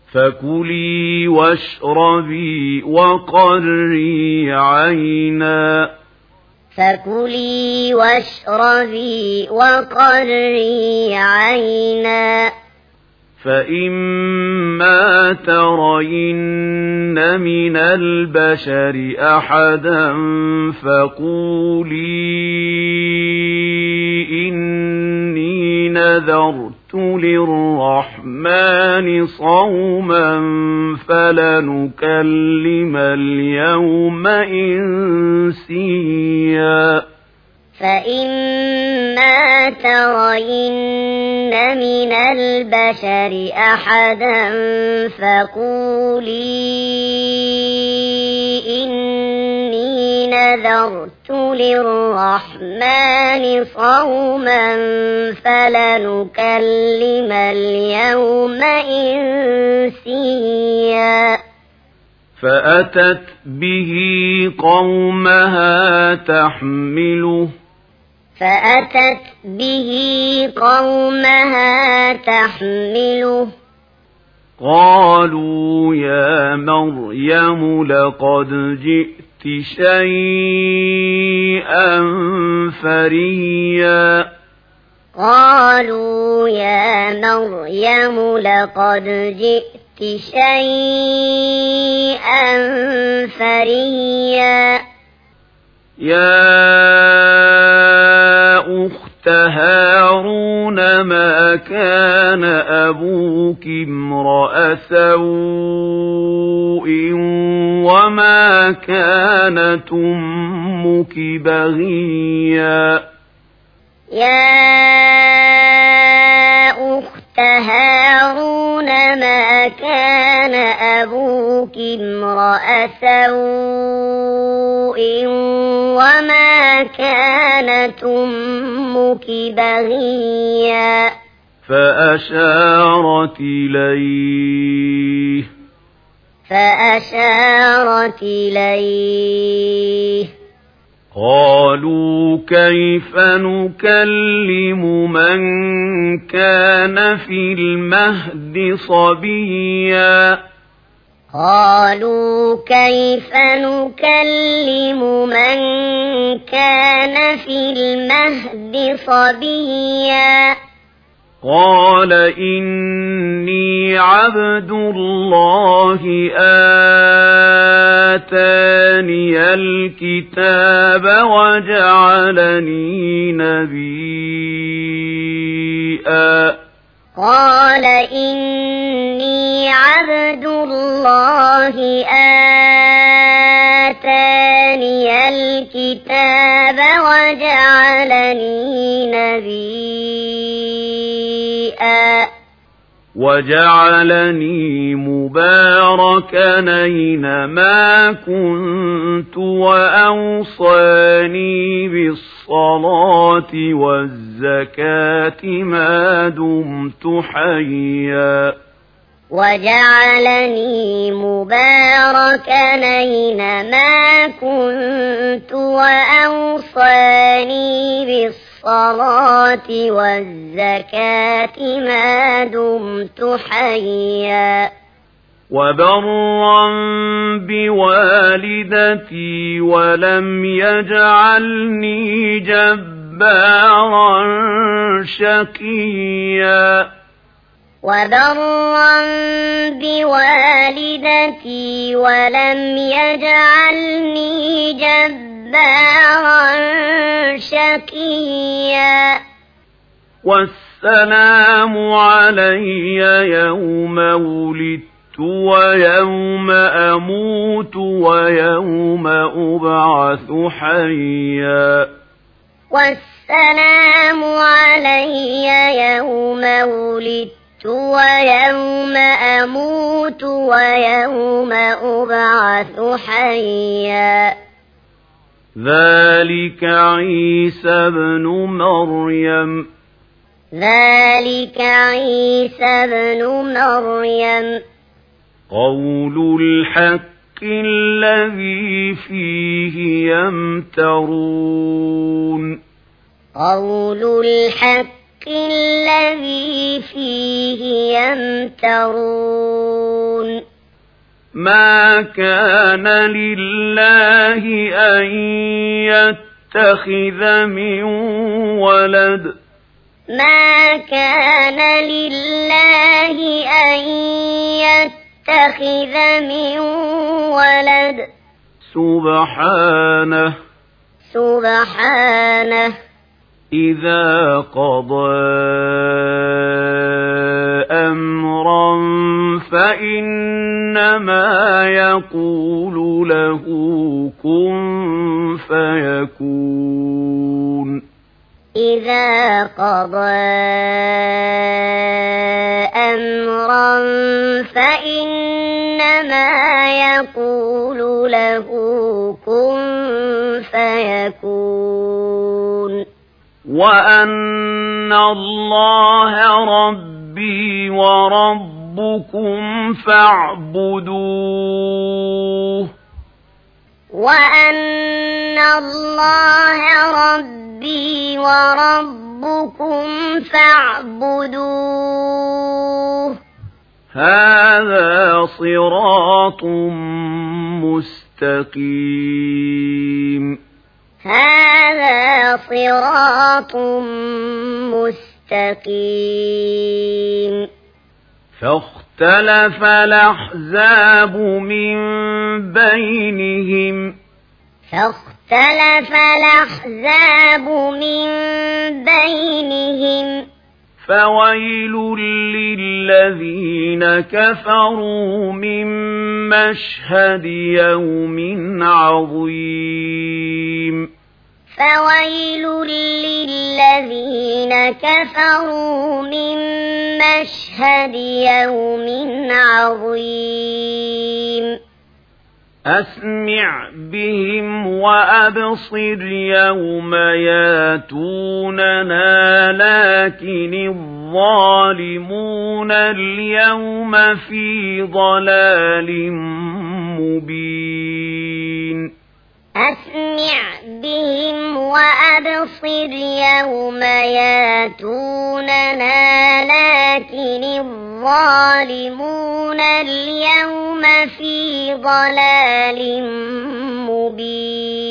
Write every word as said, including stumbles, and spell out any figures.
فكلي واشربي وقري عينا فكلي واشربي وقري عينا فإما ترين من البشر أحدا فقولي إني نذرت للرحمن صوما فلنكلم اليوم إنسيا فإما ترين من البشر أحدا فقولي إني نذرت للرحمن صوما فلنكلم اليوم إنسيا فأتت به قومها تحمله فأتت به قومها تحمله قالوا يا مريم لقد جئت شيئا فريا قالوا يا مريم لقد جئت شيئا فريا يا أخت هارون ما كان أبوك امرأ سوء وما كانت أمك بغيا يا أخت هارون ما كان أبوك امرأ سوء وما كانت أمك بغيا فأشارت إليه فأشارت إليه قالوا كيف نكلم من كان في المهد صبيا قالوا كيف نكلم من كان في المهد صبيا قال إني عبد الله آتاني الكتاب وجعلني نبيا قال إني عبد الله آتاني الكتاب وجعلني نبيا وجعلني مباركا أينما كنت وأوصاني بالصلاة والزكاة ما دمت حيا وجعلني مباركا أينما كنت وأوصاني بالصلاة والزكاة ما دمت حيا وبرا بوالدتي ولم يجعلني جبارا شقيا وبرا بوالدتي ولم يجعلني جبارا شقيا والسلام علي يوم ولدت ويوم أموت ويوم أبعث حيا والسلام علي يوم ولدت ويوم أموت ويوم أبعث حيا ذلك عيسى بن مريم ذلك عيسى بن مريم قول الحق الذي فيه يمترون قول الحق الذي فيه يمترون ما كان لله أن يتخذ من ولد ما كان لله أن يتخذ من ولد سبحانه سبحانه إذا قضى أمرا فإنما يقول له كن فيكون إذا قضى أمرا فإنما يقول له كن فيكون وأن الله ربي وربكم فاعبدوه وأن الله ربي وربكم فاعبدوه هذا صراط مستقيم هذا صراط مستقيم فاختلف الأحزاب من بينهم فاختلف الأحزاب من بينهم فويل للذين كفروا من مشهد يوم عظيم فويل للذين كفروا من مشهد يوم عظيم أسمع بهم وأبصر يوم ياتوننا لكن الظالمون اليوم في ضلال مبين أسمع بهم وأبصر يوم ياتوننا لكن الظالمون اليوم في ضلال مبين